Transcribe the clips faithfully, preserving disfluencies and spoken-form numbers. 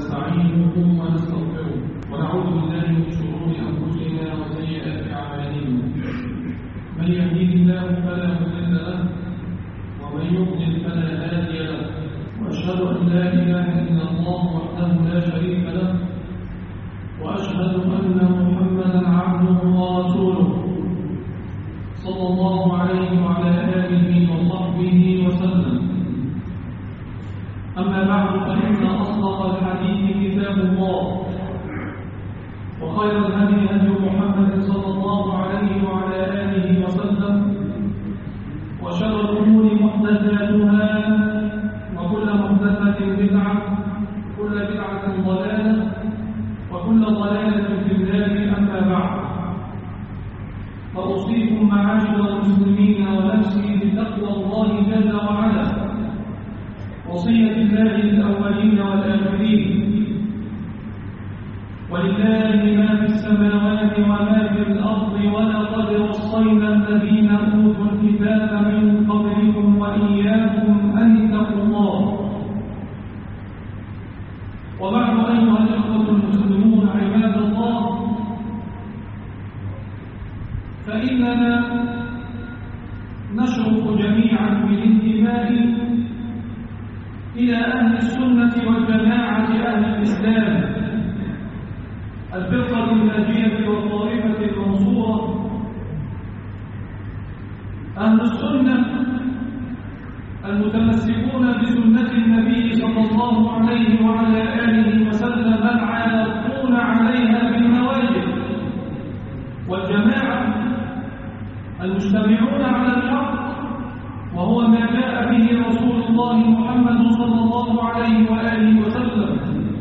ونستعينه ونستغفره ونعوذ بالله من شرور أنفسنا وسيئات أعمالنا. من يهديه الله فلا مضل له ومن يضلل فلا هادي له، وأشهد أن لا إله إلا الله وحده لا شريك له، وأشهد أن محمدا عبده ورسوله صلى الله عليه وعلى آله وصحبه وسلم. أما بعد، فإن أصدق الحديث كتاب الله، وخير الهدي هدي محمد صلى الله عليه وعلى آله وسلم، وشر الأمور محدثاتها، وكل محدثة بدعة، وكل بدعة ضلالة، وكل ضلالة في النار. أما بعد، فأوصيكم معاشر المسلمين ونفسي بتقوى الله جل وعلا، وصية الله للأولين والآخرين. ولله ما في السماوات وما في الأرض، ولقد وصينا الذين أوتوا الكتاب من قبلكم وإياكم أن اتقوا الله. وبعد، أيها الإخوة المسلمون عباد الله، فإننا نشرف جميعا بالانتماء إلى أهل السنة والجماعة، أهل الإسلام، الفرقة الناجية والطائفة المنصورة. أهل السنة المتمسكون بسنة النبي صلى الله عليه وعلى آله وسلم، العاقون عليها بالنواجذ. والجماعة المجتمعون على الحق، وهو ما جاء به رسول الله محمد صلى الله عليه وآله وسلم،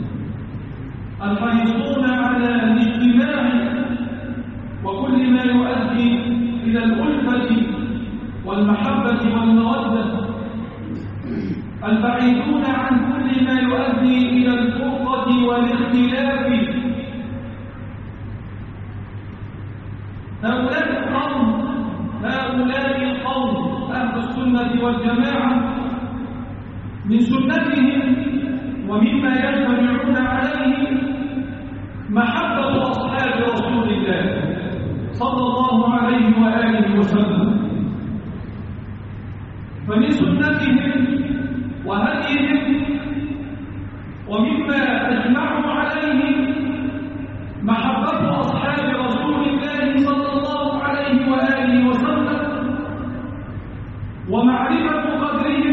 الحريصون على الاجتماع وكل ما يؤدي إلى الألفة والمحبة والمودة، البعيدون عن كل ما يؤدي إلى الفرقة والاختلاف. هؤلاء القوم هؤلاء القوم أهل السنة والجماعة، من سنتهم ومما يجتمعون عليه محبة أصحاب رسول الله صلى الله عليه وآله وسلم. فمن سنتهم وهديهم ومما أجمعوا عليه محبة أصحاب رسول الله صلى الله عليه وآله وسلم، ومعرفة قدرهم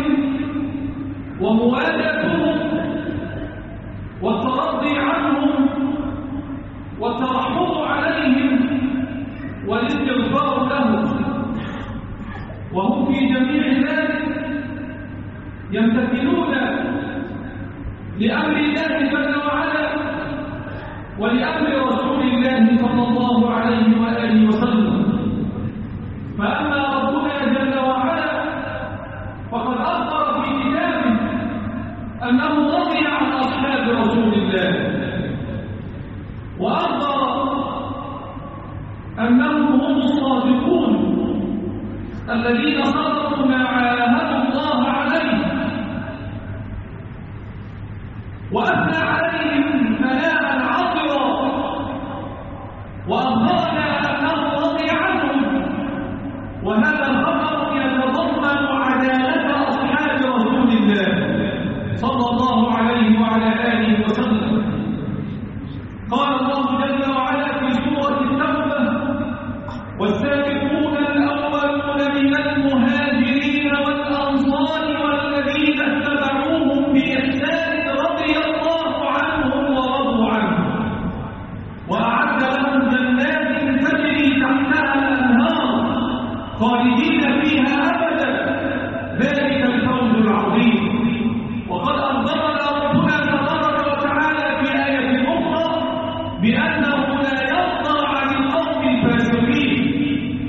وموالاتهم والترضي عنهم والترحم عليهم والاستغفار لهم. وهم في جميع ذلك يمتثلون لأمر الله جل وعلا ولأمر رسول الله صلى الله عليه وآله وسلم. فأما ربنا جل وعلا فقد أخبر في كتابه أنه رضي عن أصحاب رسول الله، وأخبر أنهم هم الصادقون الذين صدقوا ما عاهدوا الله عليه، وأثنى عليهم ثناء عطرا، وأخبرنا أنه رضي عنهم. وهذا الخبر يتضمن عدالة أصحاب رسول الله صلى الله عليه وعلى آله وسلم. قال الله جل وعلا في سورة التوبة: والسابقون الأولون من المهاجرين والأنصار والذين اتبعوهم بإحسان رضي الله عنهم ورضوا عنه، وأعد لهم جنات تجري تحتها الأنهار خالدين فيها أبدا، ذلك الفوز العظيم. وقد أخبرنا ربنا تبارك وتعالى في آية أخرى بأنه لا يرضى عن القوم الفاسقين،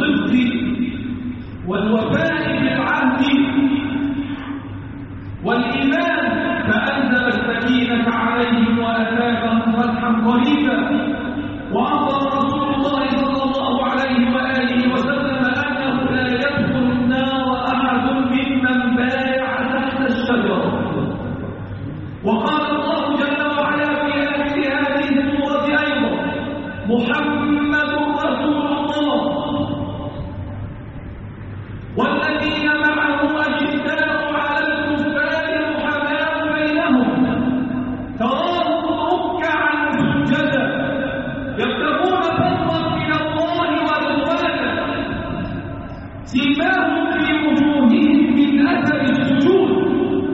والصدق والوفاء بالعهد والإيمان فأنزل السكينة عليهم وأتاهم فتحا قريبا. وأخبر رسول الله صلى الله عليه وآله وسلم أنه لا يدخل النار أحد ممن بايع تحت الشجرة. وقال الله جل وعلا في آخر هذه السورة أيضا: محمد رسول الله والذين معه أشداء على الكفار رحماء بينهم تراهم ركعا سجدا يبتغون فضلا من الله ورضوانا سيماهم في وجوههم من أثر السجود.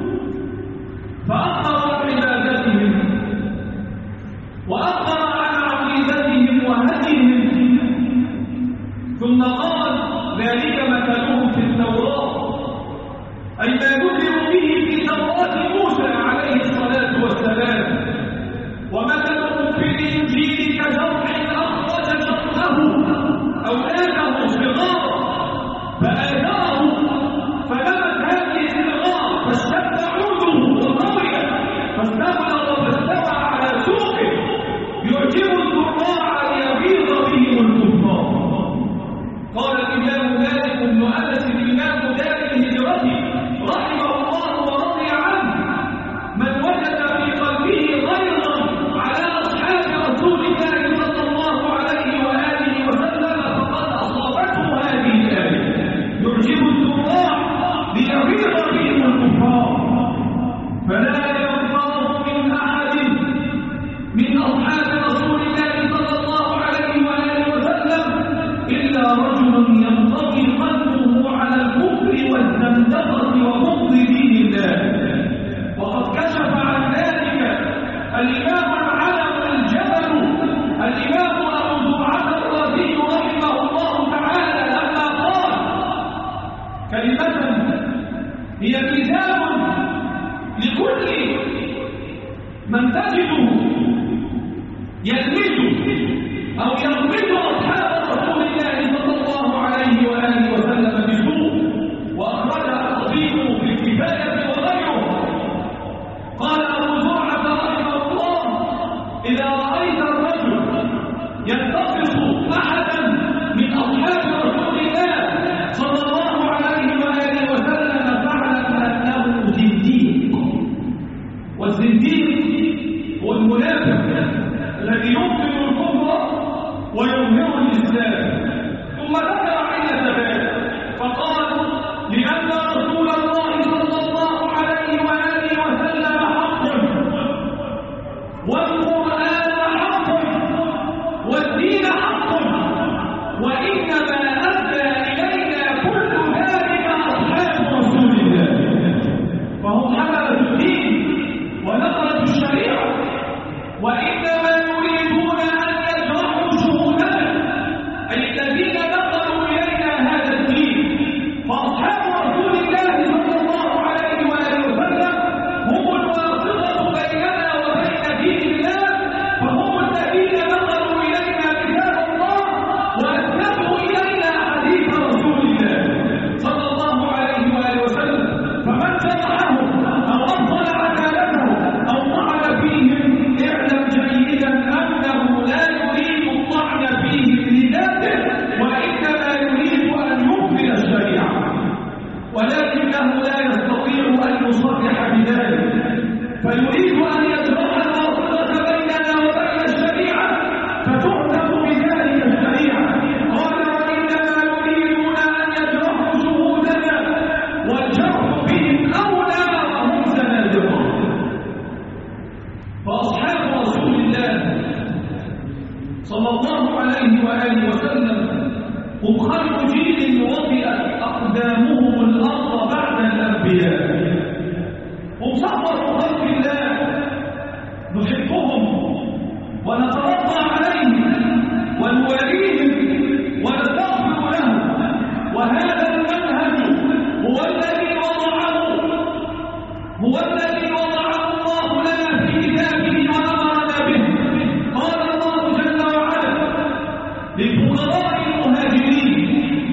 فأخبر عن عبادتهم وأخبر عن عقيدتهم وهديهم، ثم قال: ذلك مثلهم في التوراة، أي ما ذكروا به في توراة موسى عليه الصلاة والسلام، ومثلهم في الإنجيل كزرع أخرج شطأه أولاده صغارا فآثره فنمت هذه الصغار فاشتد عوده وقوي فاستغلظ فاستوى على سوقه يعجب الزراع ليغيظ بهم الكفار. قال الإمام مالك بن أنس الإمام دار الهجرة رحمه الله ورضي عنه: من وجد في قلبه غيظا على أصحاب رسول الله صلى الله عليه وآله وسلم فقد أصابته هذه الآية: يعجب الزراع ليغيظ بهم الكفار. فلا ينفض من أحد من أصحاب رسول الله صلى الله عليه وآله وسلم إلا رجل ينطوي قلبه على الكفر والزندقة وبغض دين الله. وقد كشف عن ذلك الإمام العلم الجبل الإمام أبو زرعة الرازي رحمه الله تعالى لما قال كلمة هي كتاب لكل من تجده يلمس أو يغمس أصحاب رسول الله صلى الله عليه وآله وسلم بسوء، وأخرجها الخطيب في الكفاية وغيره. قال أبو زرعة رحمه الله: إذا رأيت الرجل ينتقص أحدا من أصحاب رسول الله صلى الله عليه وآله وسلم فاعلم أنه زنديق. والزنديق هو المنافق الذي يبطل الكفر ويظهر الإسلام. ثم ذكر عدة ذلك فقال: لأن رسول الله صلى الله عليه وآله وسلم حق، والقرآن حق، والدين حق، وإنما أدى إلينا كل ذلك أصحاب رسول الله، فهم حملة الدين ونقلة الشريعة، وإنما يريدون أن يجرحوا شهودنا أي الذين نقلوا إلينا هذا الدين. فأصحاب رسول الله صلى الله عليه وآله وسلم هم الواسطة بيننا وبين دين الله، فهم الذين نقلوا إلينا كتاب الله وأسلموا إلينا حديث رسول الله صلى الله عليه وآله وسلم. فمن جرحهم أو أبطل عدالتهم أو طعن فيهم اعلم جيدا أنه لا يريد الطعن فيهم لذاته، وإنما يريد أن يكمل الشريعة، ولكنه لا يستطيع أن يصرح بذلك، فيريد أن يجرح الواصلة بيننا وبين الشريعة فتعتق بذلك الشريعة. قال: وإنما يريدون أن يجرحوا شهودنا، والجرح بهم أولى وهم زنادقة. فأصحاب رسول الله صلى الله عليه وآله وسلم هم خير جيل وطئت أقدامهم الأرض بعد الأنبياء. هم صحوة خلق الله، نحبهم ونترضى عليهم ونواليهم ونستغفر لهم، وهذا المنهج هو الذي وضعه هو الذي وضعه الله لنا في كتابه وأمرنا به. قال الله جل وعلا للفقراء المهاجرين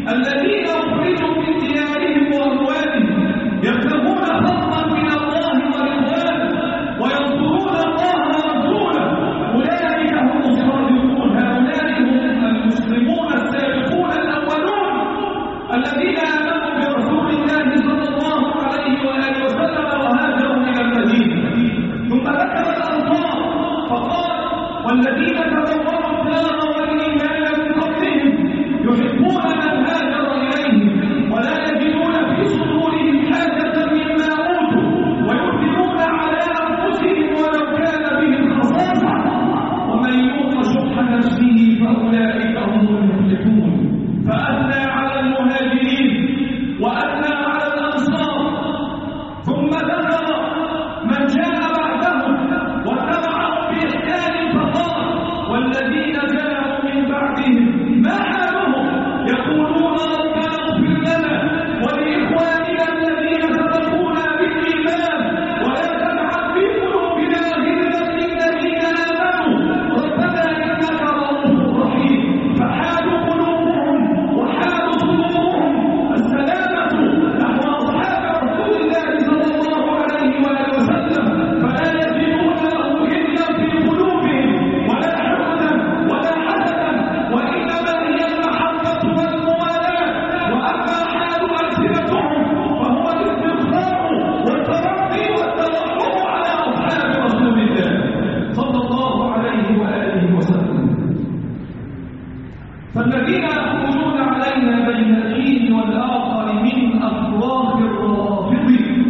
الذين أخرجوا من ديارهم وأموالهم يبتغون فضلا من الله ورضوانه وينصرون الله ورسوله أولئك هم الصادقون هؤلاء هم المسلمون السابقون الأولون الذين آمنوا برسول الله صلى الله عليه وآله وسلم وهاجروا إلى المدينة. ثم ذكر الأنصار فقال والذين تبوأوا الدار والإيمان من قبلهم يحبون من هاجر إليهم ولا يجدون في صدورهم حاجة مما أوتوا ويؤثرون على أنفسهم ولو كان بهم خصاصة ومن يوق شح نفسه فأولئك هم المفلحون. فأثنى على المهاجرين وأثنى على الأنصار ثم ذكر من جاء بعدهم واتبعهم بإحسان فقال والذين جاءوا من بعدهم ما حالهم يقولون ربنا اغفر لنا ولإخواننا الذين سبقونا بالإيمان ولا تجعل في قلوبنا غلا للذين آمنوا ربنا إنك رؤوف رحيم. فحال قلوبهم وحال صدورهم السلامة نحو أصحاب رسول الله صلى الله عليه وآله وسلم فلا يجدون له غلا في قلوبهم ولا حقدا ولا حسدا وإنما هي المحبة والموالاة. وأما حال ألسنتهم فهو الاستغفار والترقي والتوحد على أصحاب رسول الله صلى الله عليه وآله وسلم. فالذين يقولون علينا بين الحين والآخر من أفراح الروافض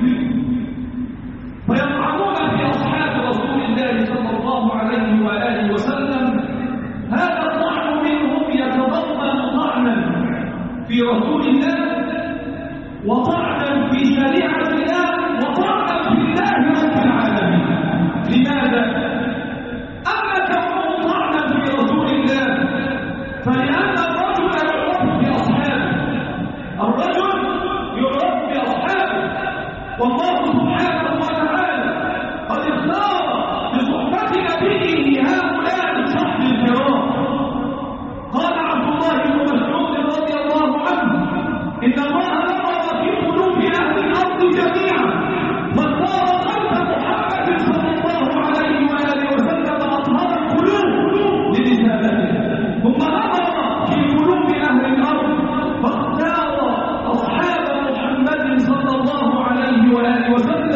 فيطعنون في أصحاب رسول الله صلى الله عليه وآله وسلم هذا الطعن منهم يتضمن طعنا في رسول الله وطعنا في شريعة الله وطعنا في الله رب العالمين. لماذا؟ أما كونه طعنا في رسول الله فلأن الرجل يعرف بأصحابه الرجل يعرف بأصحابه والله سبحانه وتعالى قد اختار بصحبة نبيه هؤلاء الصحب الكرام. قال عبد الله بن مسعود رضي الله عنه إن الله نظر في قلوب أهل الأرض جميعا فاختار قلب محمد صلى الله عليه وآله وسلم أطهر القلوب لرسالته ثم نظر في قلوب أهل الأرض فاختار أصحاب محمد صلى الله عليه وآله وسلم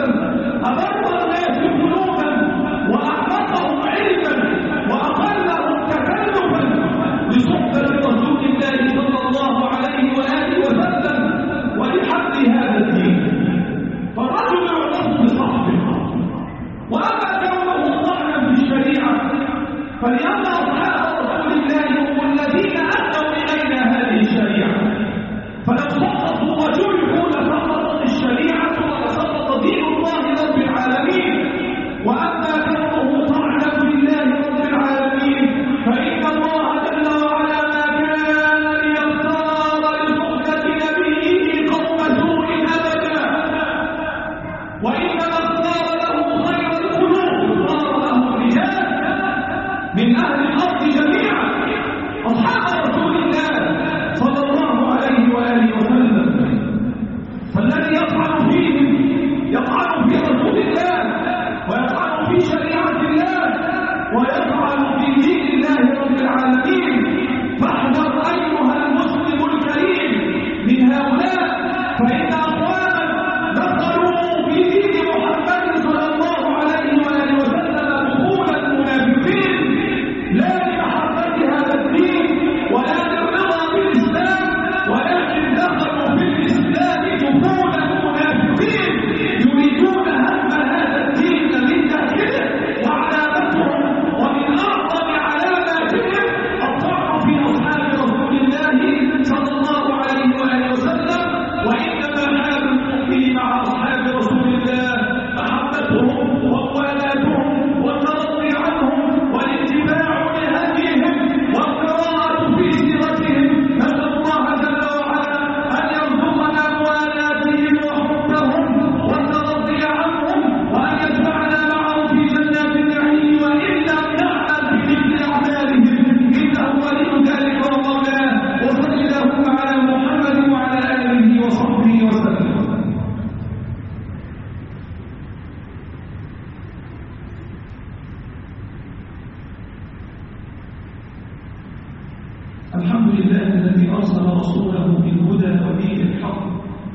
الحمد لله الذي أرسل رسوله بالهدى ودين الحق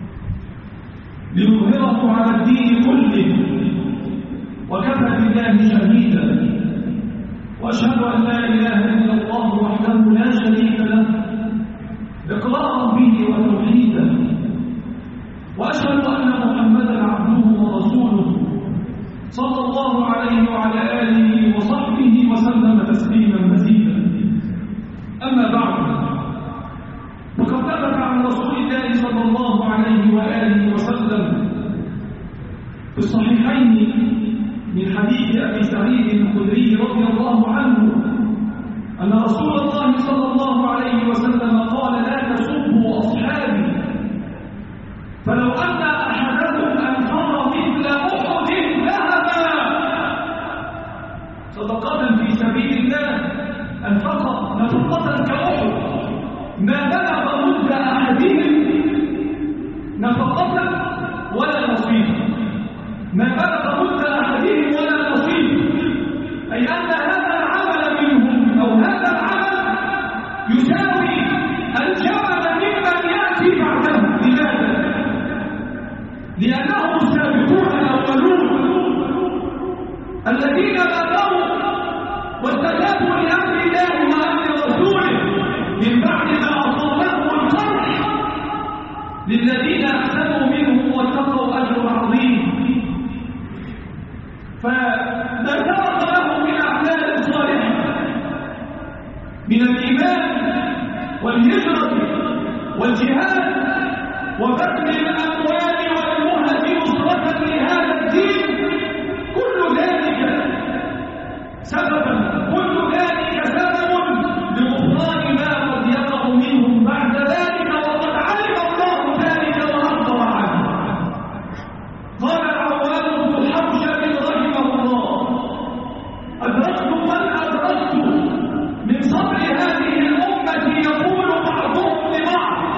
ليظهره على الدين كله، وكفى بالله شهيدا، وأشهد أن لا إله إلا الله وحده لا شريك له إقرارا به وتوحيدا، وأشهد أن محمدا عبده ورسوله صلى الله عليه وعلى آله وصحبه وسلم تسليما مزيدا. أما بعد، فقد ثبت عن رسول الله صلى الله عليه وآله وسلم في الصحيحين من حديث أبي سعيد الخدري رضي الله عنه أن رسول الله صلى الله عليه وسلم قال: لا تسبوا أصحابي، فلو أن أحدكم أنفق مثل أحد ذهبا صدقة في سبيل الله، أنفق نفقة كأحد ما بلغ مد أحدهم نفقة ولا نصيبا، ما بلغ مد أحدهم ولا نصيبا، أي أن هذا العمل منهم أو هذا العمل يساوي الجمل ممن يأتي بعده. لماذا؟ لأنهم السابقون الأولون الذين بادروا واستجابوا لأمر الله وأمر رسوله من بعد ما أصابهم القرح، للذين أحسنوا منهم واتقوا أجر عظيم. فما ترك لهم من أعمال صالحة من الإيمان والهجرة والجهاد وبذل الأموال والمهج نصرة لهذا الدين، كل ذلك سببا كل ذلك سبب لغفران ما قد يقع منهم بعد ذلك، وقد علم الله ذلك وأخبر عنه. قال العوام بن حوشب رحمه الله: أدركت من أدركت من صبر هذه الأمة يقول بعضهم لبعض: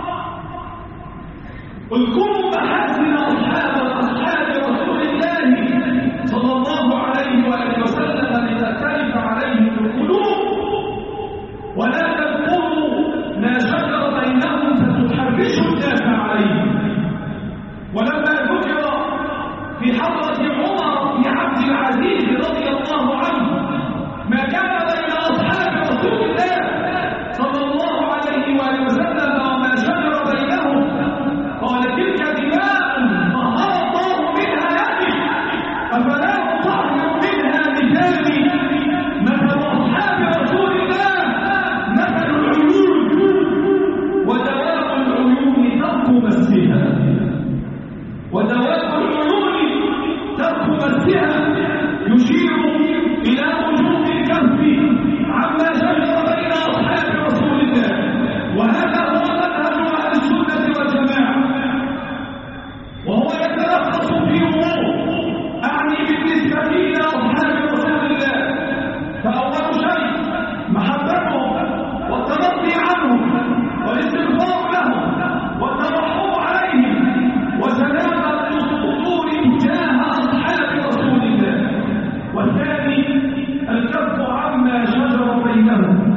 اذكروا محاسن أصحاب أصحاب رسول الله صلى الله عليه وآله وسلم لتختلف عليهم القلوب، ولا تذكروا ما شجر بينهم فتحرشوا الناس عليهم. ولما ذكر في حضرة عمر بن عبد العزيز رضي الله عنه ما كان بين أصحاب رسول الله صلى الله عليه وآله وسلم وما شجر بينهم، قال: تلك دماء طهر الله منها يدي، أفلا نطهر منها رجالي. مثل أصحاب رسول الله مثل العيون، ودواء العيون ترك مسها، ودواء العيون ترك مسها، يشير إلى وجوب الكف عما شجر بين أصحاب رسول الله. وهذا هو مذهب أهل السنة والجماعة، وهو يتلخص في أمور أعني بالنسبة إلى أصحاب رسول الله. فأول شيء محبتهم والترضي عنهم والاستغفار لهم والترحم عليهم وسلامة الصدور تجاه أصحاب رسول الله. والثاني الكف عما شجر بينهم،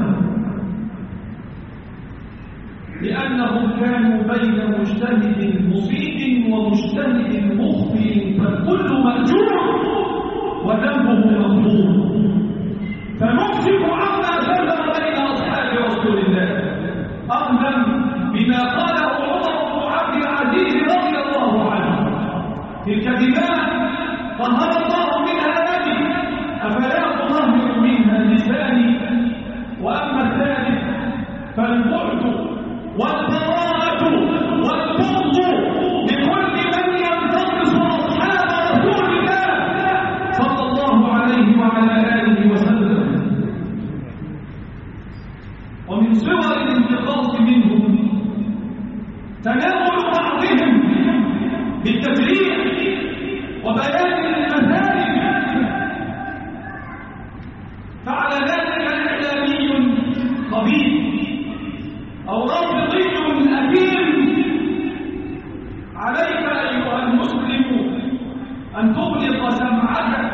لأنهم كانوا بين مجتهد مصيب ومجتهد مخطئ، فالكل مأجور وذنبه مغفور. فنمسك عما شجر بين أصحاب رسول الله أخذا بما قاله عمر بن عبد العزيز رضي الله عنه: تلك دماء طهر الله منها يدي، أفلا تطهر منها لساني. وأما الثالث فالبعد والبراءة والبغض لكل من ينتقص أصحاب رسول الله صلى الله عليه وعلى آله وسلم. ومن صور الانتقاص منهم تناول بعضهم بالتفريع وبيان المثالب. فعل ذلك إعلامي خبيث أو رافضي أثيم. عليك أيها المسلم أن تغلق سمعك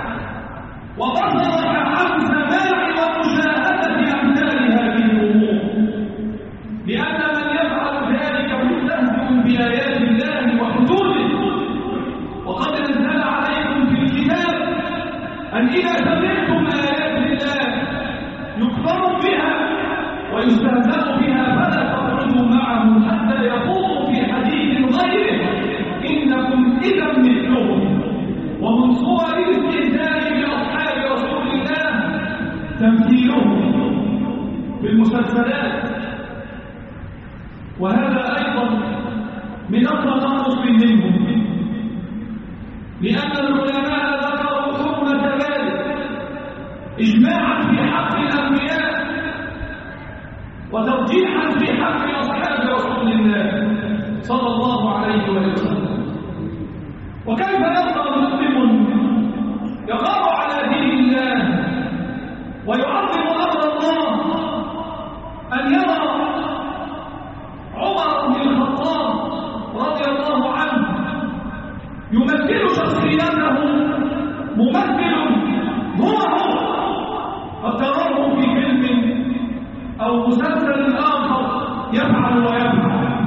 وبصرك عن سماع ومشاهدة أمثال هذه الأمور، ذلك. وهذا أيضا من التناقض منهم، لأن العلماء ذكروا حكمة ذلك إجماعا في حق الأنبياء وترجيحا في حق أصحاب رسول الله صلى الله عليه وسلم. وكيف يرضى مسلم يقام على دين الله ويعظم أمر الله أن يرى عمر بن الخطاب رضي الله عنه يمثل شخصيته ممثل هو هو قد تراه في فيلم أو مسلسل آخر يفعل ويفعل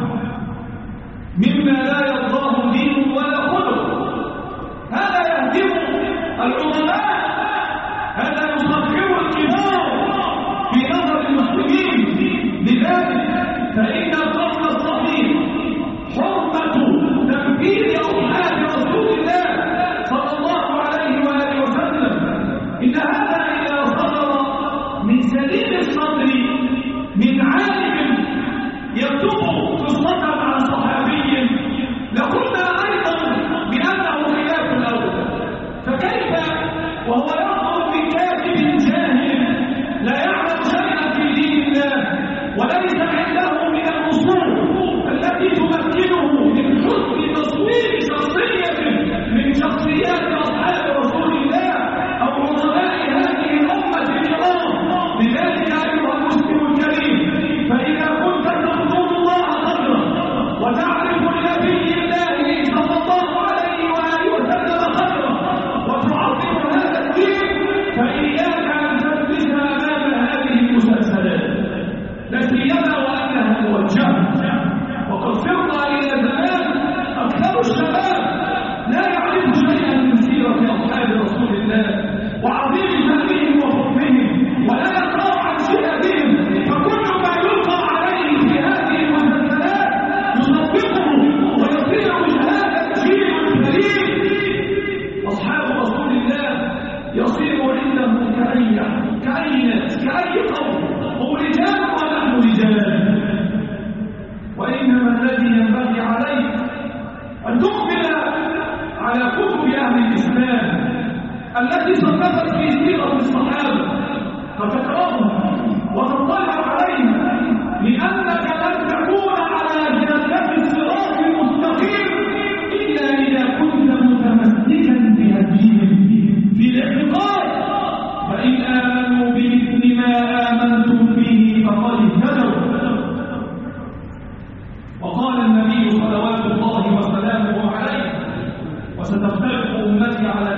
مما لا يرضاه دين ولا خلق. هذا يهدم العظماء، هذا يصغر الكبار في نظر المسلمين. لذلك فإن القول الصحيح حرمة تنفيذ أصحاب رسول الله صلى الله عليه وآله وسلم. إن هذا إذا صدر من سليم الصدر من عالم يكتب قصة عن صحابي لقلنا أيضا بأنه خلاف الأول. فكيف وهو ينظر من كاتب جاهل لا يعلم شيئا في دين الله وليس عنده من الأصول التي تمكنه من حسن تصوير شخصية من شخصيات أصحاب رسول الله أو عظماء هذه الأمة الكرام. لذلك أيها المسلم الكريم، فإذا كنت تذكر الله قدره وتعرف لنبي الله صلى الله عليه وآله وسلم قدره وتعظم هذا الدين، فإياك أن تجلس أمام هذه المسلسلات، لا سيما وأنها موجهة. وقد صرنا إلى زمان أكثر الشباب لا يعرف شيئا من سيرة أصحاب رسول الله وعظيم شأنهم وحكمهم ولا يقرأ عن شهادهم، فكل ما يلقى عليه في هذه المسلسلات يصدقه ويصير بشهادة جيل كريم. أصحاب رسول الله يصير عندهم كأي كأي ناس كأي قوم، هم رجال ونحن رجال. وإنما الذي ينبغي عليك أن تقبل على كتب أهل الإسلام التي صنفت في سيرة الصحابة فتقرأها وتطلع عليها، لأنك لن تكون على جادة الصراط المستقيم إلا إذا كنت متمسكا بهديهم في الاعتقاد. فإن آمنوا بمثل ما آمنتم به فقد اهتدوا. وقال النبي صلوات الله وسلامه عليه: وستفترق أمتي على